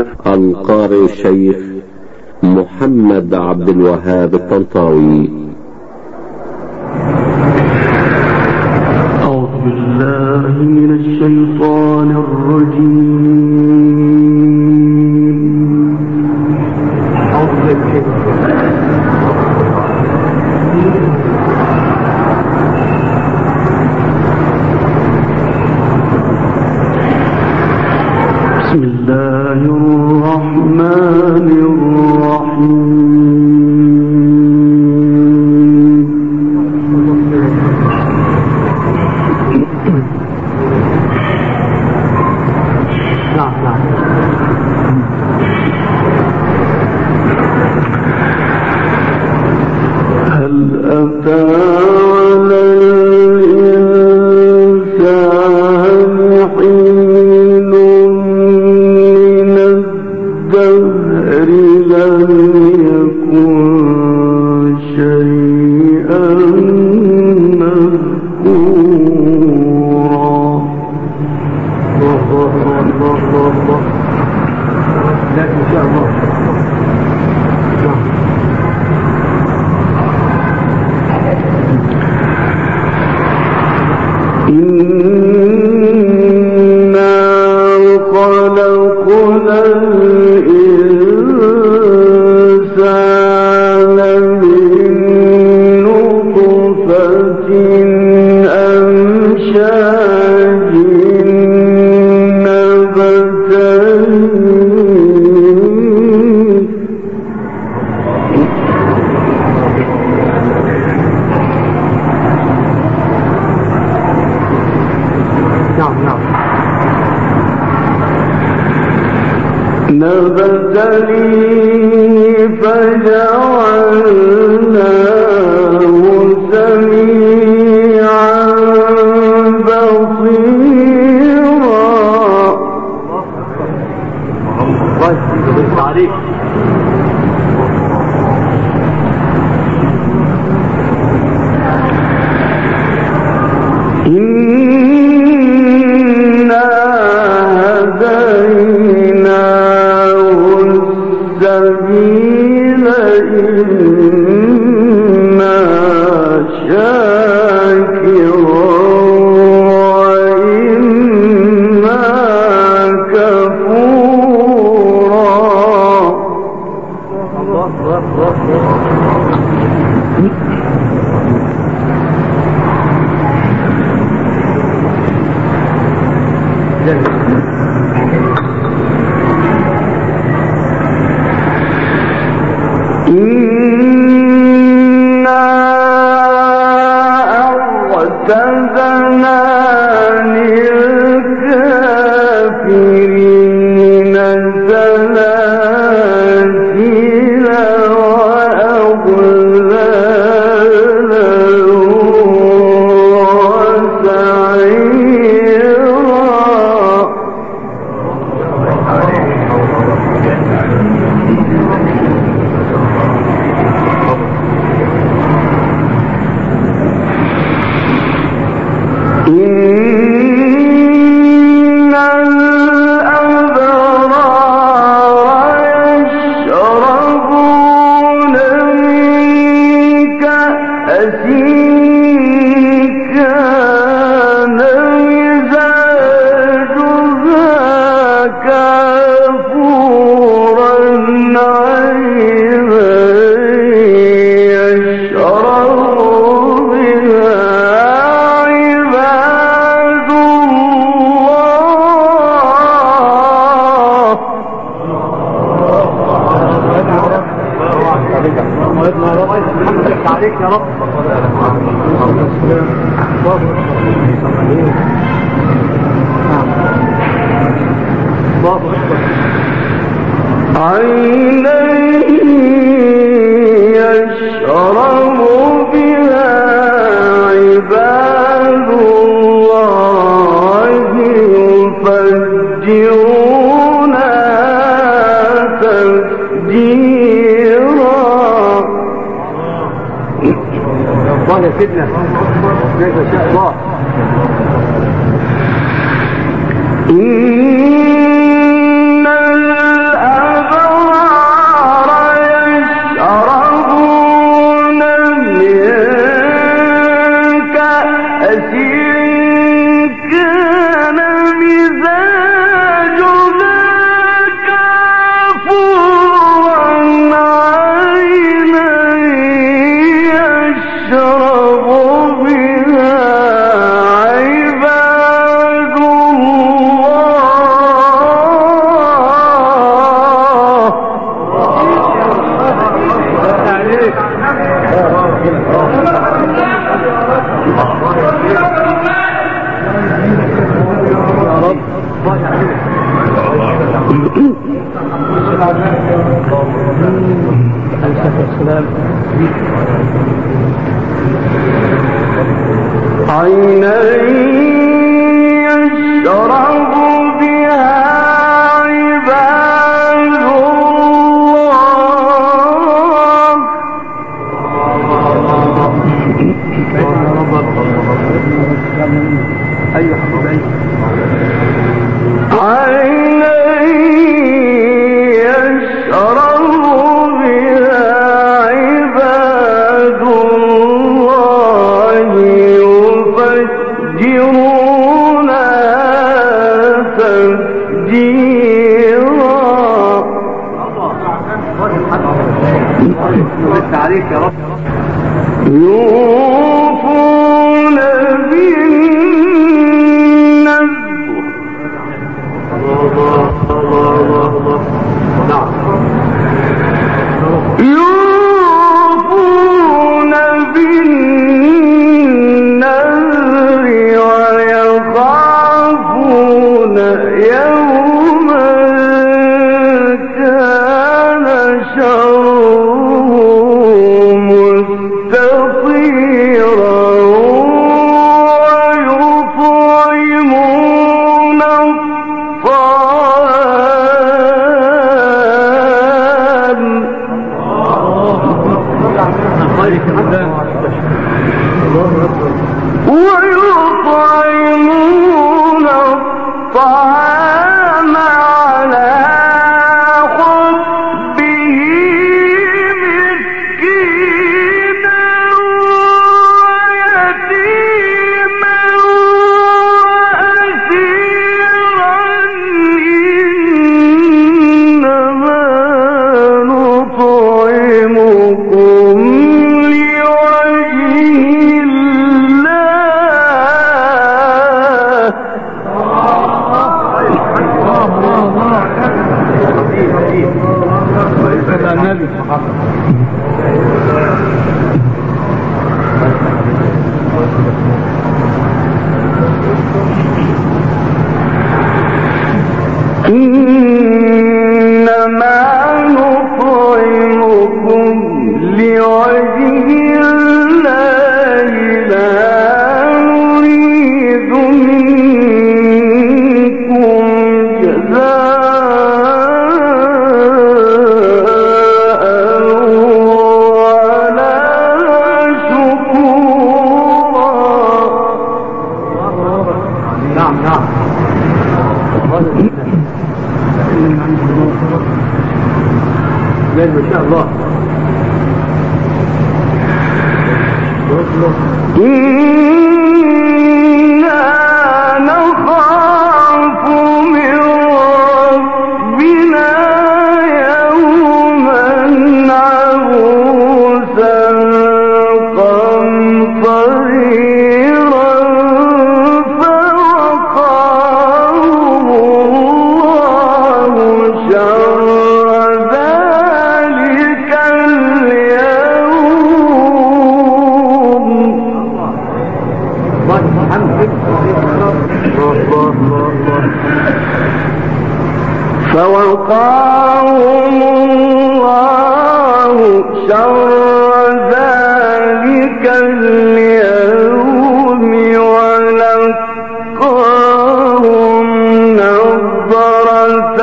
القارئ الشيخ محمد عبد الوهاب الطنطاوي. أعوذ بالله من الشيطان الرجيم. بسم الله الرحمن الرحيم. هل أتى على الإنسان حين من الدهر لم يكن شيئا مذكورا. لا إن شاء الله. إنا خلقنا الإنسان من نطفة أمشاج نبتليه. فجعلناه سميعا بصيرا. إنا هديناه السبيل إما شاكرا وإما إنا أعتدنا للكافرين سلاسل وأغلالا إن الأبرار يشربون من كأس كان مزاجها كافورا عينا يشرب عليك يا رب. عينا يشرب بها عباد الله يفجرونها تفجيرا. الله يا سيدنا كيف شاء الله. إن عينا يشرب بها عباد الله. عينا يشرب بها عباد الله يفجرونها تفجيرا. بالتعريف يا رب. يوفون بالنذر. يوفون بالنذر ويخافون يوما كان شره مستطيرا ويطعمون الطعام على حبه مسكينا ويتيما وأسيرا إنما نطعمكم لوجه إنما نطعمكم لوجه الله لا نريد منكم جزاء ولا شكورا. نعم نعم. ما شاء الله. إنا نخاف من ربنا يوما عبوسا قمطريرا فوقاهم الله شر ذلك اليوم. فوقاهم الله شر ذلك اليوم ولقاهم نضرة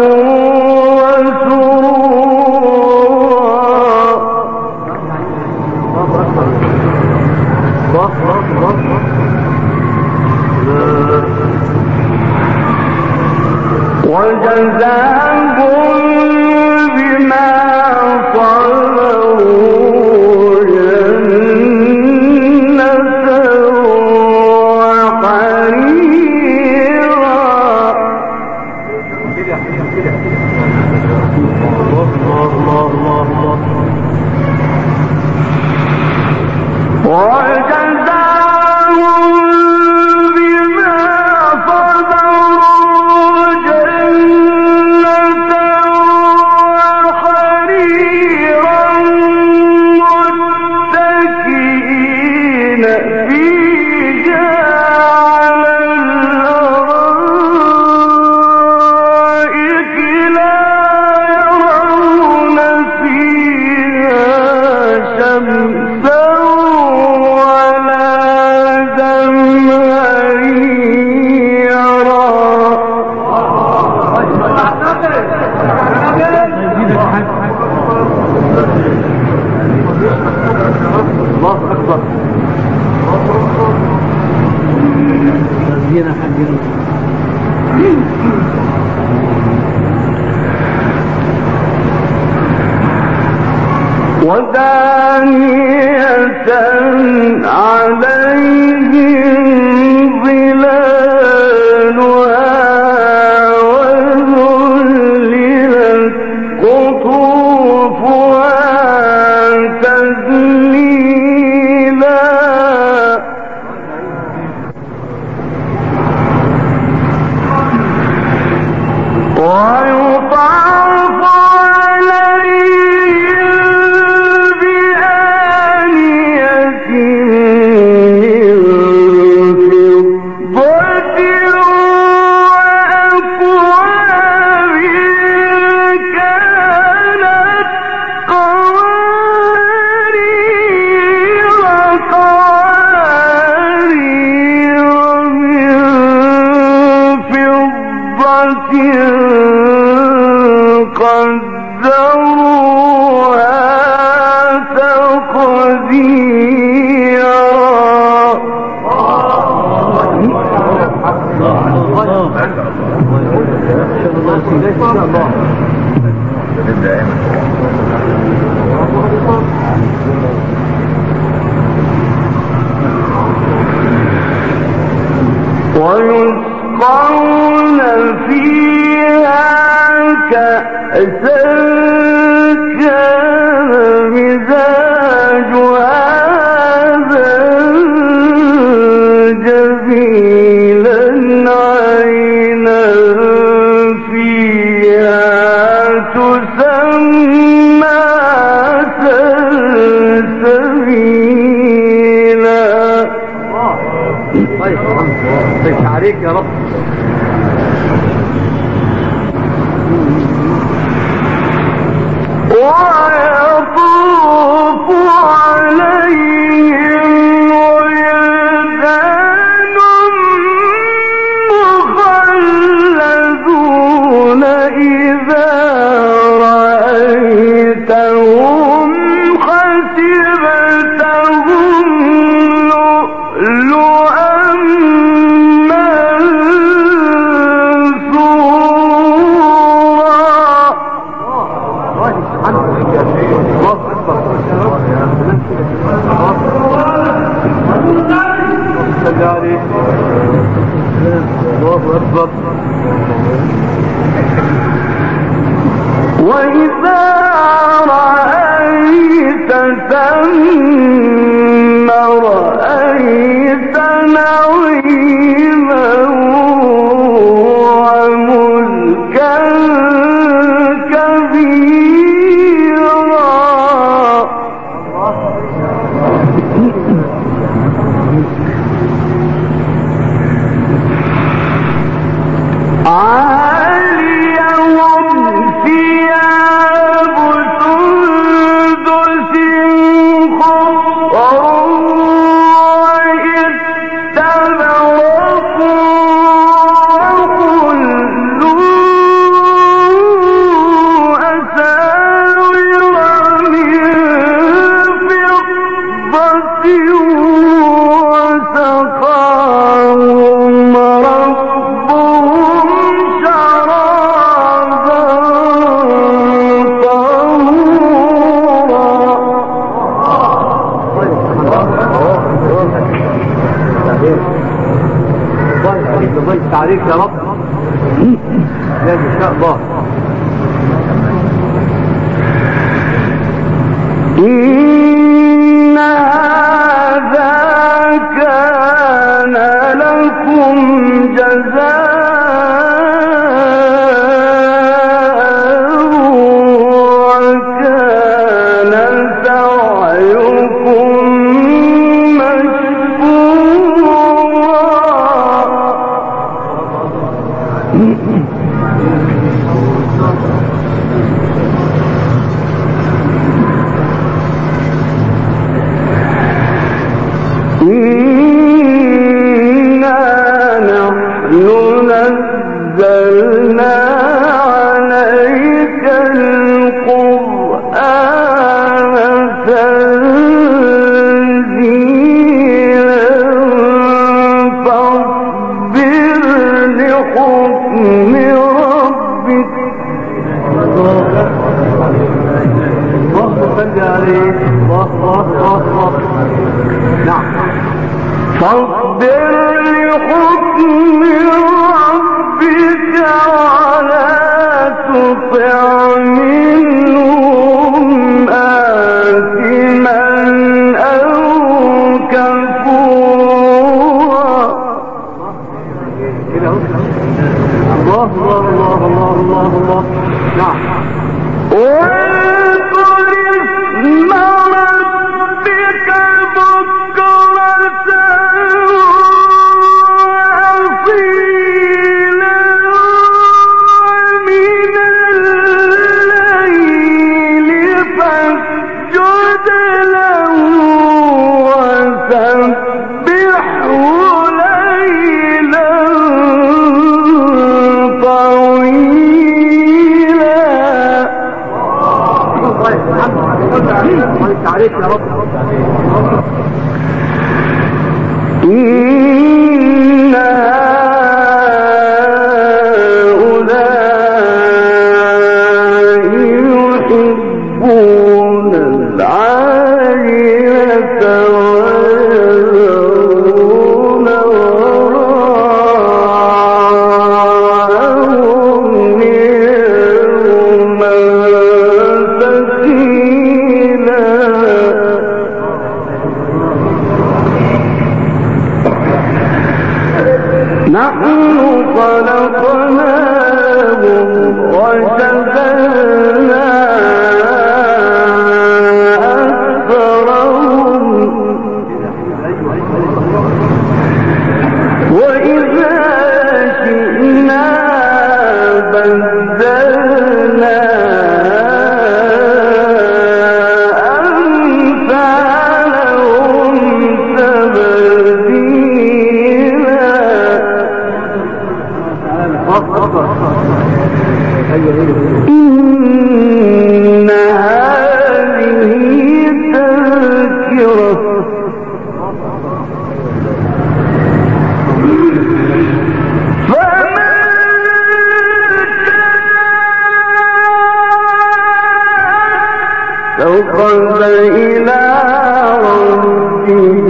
وجزاهم بما صبروا جنة وحريرا. وجزاهم بما صبروا جنة ودانية عليهم ظلالها وذللت قطوفها تذليلا ويطاف عليهم بآنية من فضة وأكواب كانت قوارير من فضة قدروها تقديرا ويسقون فيها كأسا كان مزاجها زنجبيلا عينا فيها تسمى سلسبيلا. طيب عليك يا رب. ويطوف عليهم ولدان مخلدون إذا رأيتهم حسبتهم لؤلؤا وإذا رأيت ثم رأيت نعيما وملكا كبيرا. عاليهم ثياب سندس خضر واستبرق وحلوا أساور من فضة وسقاهم ربهم شرابا طهورا. عليك يا رب. لا إن شاء الله. إن هذا كان لكم جزاء وكان سعيكم إنا نحن نزلنا عليك القرآن تنزيلا فاصبر لحكم ربك فاصبر لحكم ربك ولا تطع منهم آثما أو كفورا. الله الله الله الله الله الله. نعم. واذكر اسم ربك بكرة وأصيلا ومن الليل فاسجد له وسبحه ليلا طويلا. عليك يا رب. إن هؤلاء يحبون العاجلة ويذرون وراءهم يوما ثقيلا. نحن خلقناهم وشغلنا أكثرهم وإذا شئنا بدلنا أمثالهم تبديلا. إن هذه تذكرة فمن اتخذ إلى ربه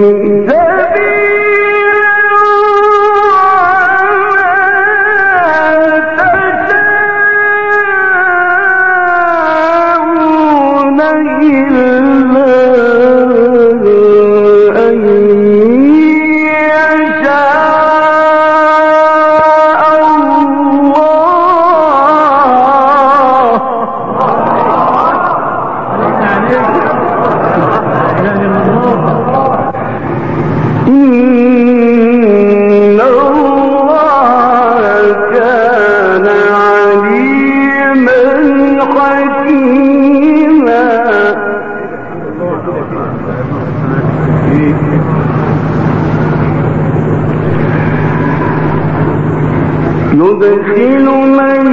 يدخل من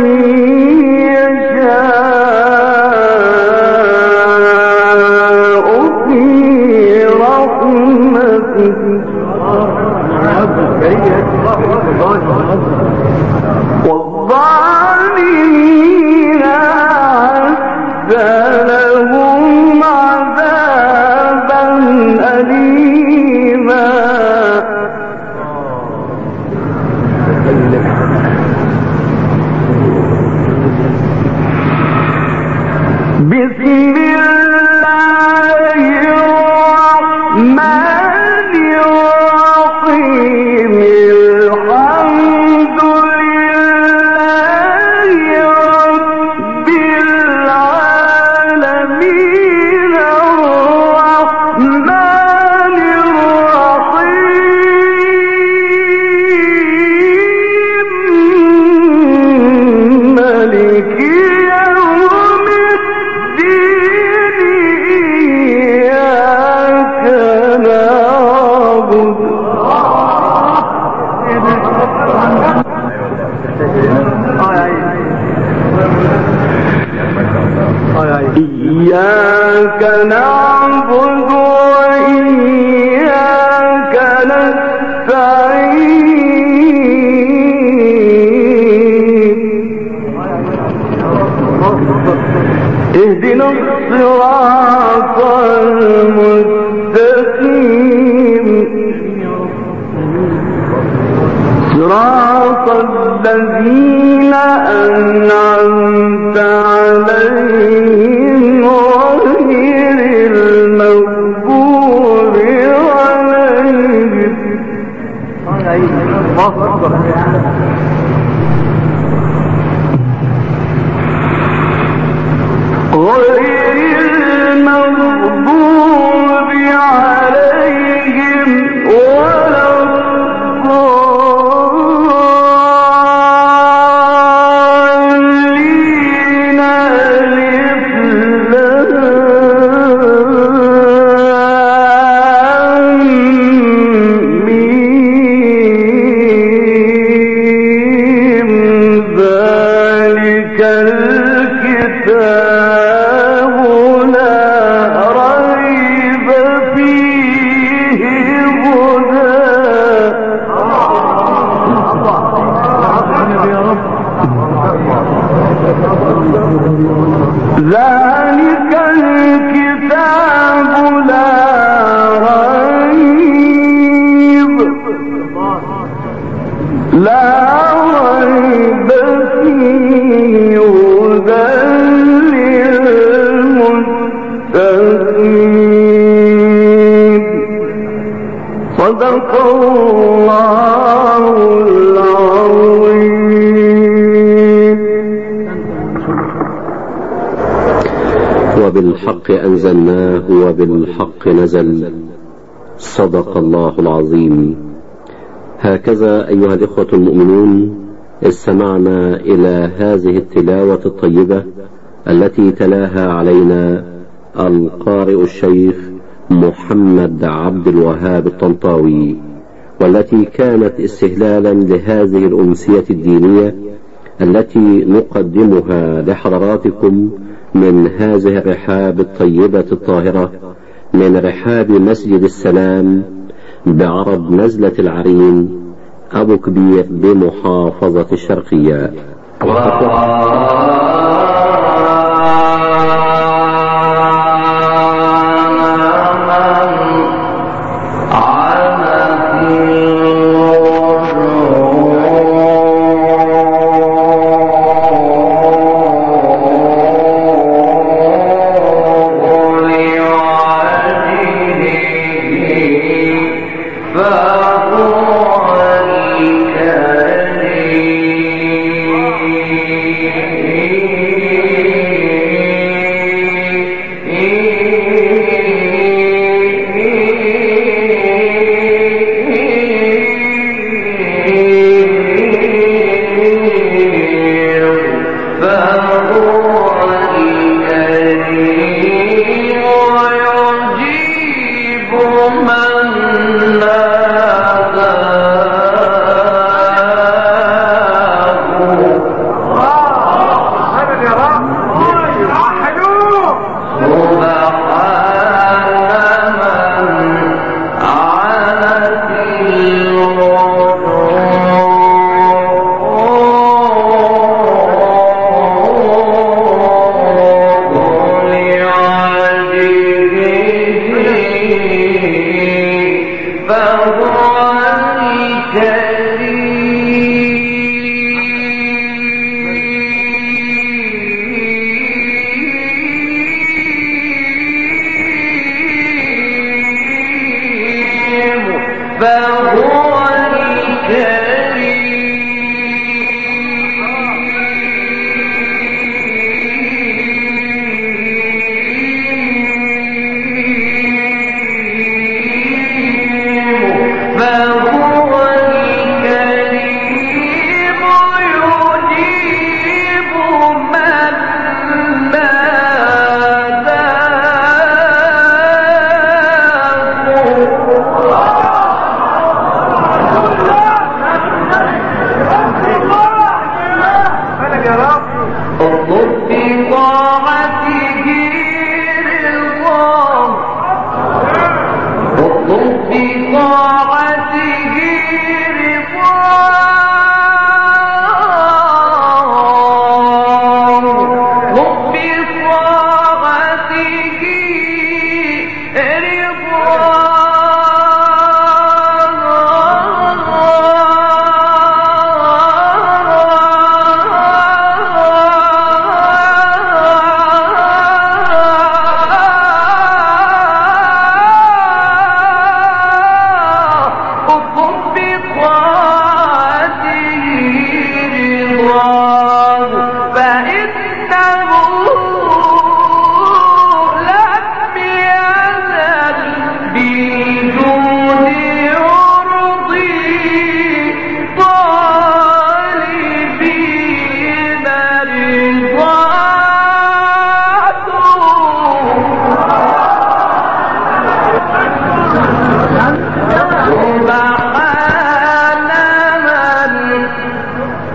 يشاء في رحمته والظالمين أعد لهم عذابا أليما. بسم الله الرحمن الرحيم. الحمد لله رب العالمين الرحمن الرحيم مالك يوم الدين. إياك نعبد إياك نعبد وإياك نستعين. اهدنا الصراط المستقيم صراط الذين أنعمت عليهم غير المغضوب عليهم ولا الضالين ذلك الكتاب لا ريب فيه ذلك الكتاب لا ريب فيه هدى للمتقين صدق الله العظيم. وبالحق أنزلناه وبالحق نزل صدق الله العظيم. هكذا أيها الإخوة المؤمنون استمعنا إلى هذه التلاوة الطيبة التي تلاها علينا القارئ الشيخ محمد عبد الوهاب الطنطاوي، والتي كانت استهلالا لهذه الأمسية الدينية التي نقدمها لحضراتكم من هذه الرحاب الطيبة الطاهرة، من رحاب مسجد السلام بعرض نزلة العرين أبو كبير بمحافظة الشرقية. فَأَقْوَى الْكَرِيمِ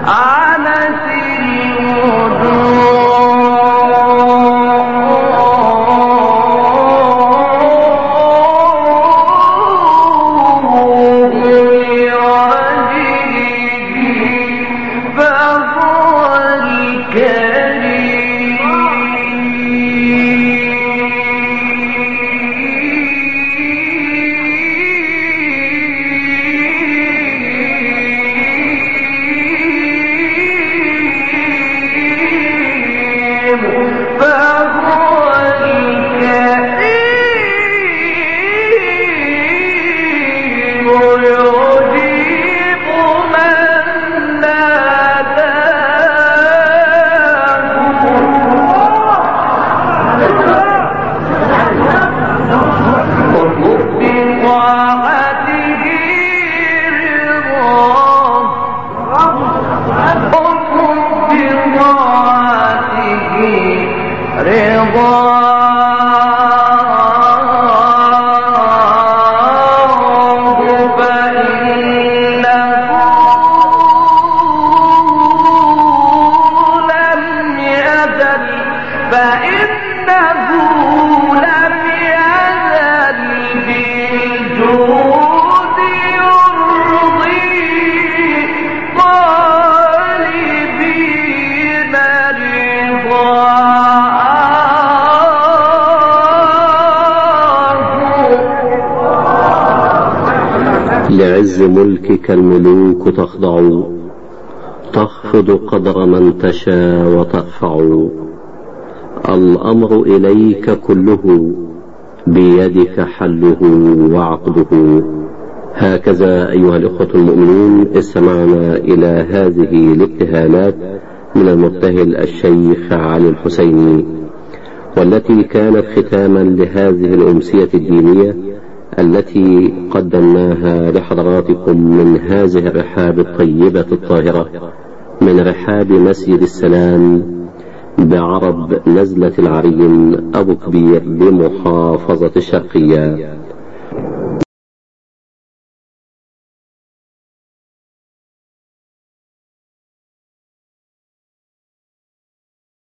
لعز ملكك الملوك تخضع، تخفض قدر من تشاء وترفع، الأمر إليك كله، بيدك حله وعقده. هكذا أيها الإخوة المؤمنون استمعنا إلى هذه الابتهالات من المبتهل الشيخ علي الحسيني، والتي كانت ختاما لهذه الأمسية الدينية التي قدمناها لحضراتكم من هذه الرحاب الطيبة الطاهرة، من رحاب مسجد السلام بعرب نزلة العرين أبو كبير بمحافظة الشرقية.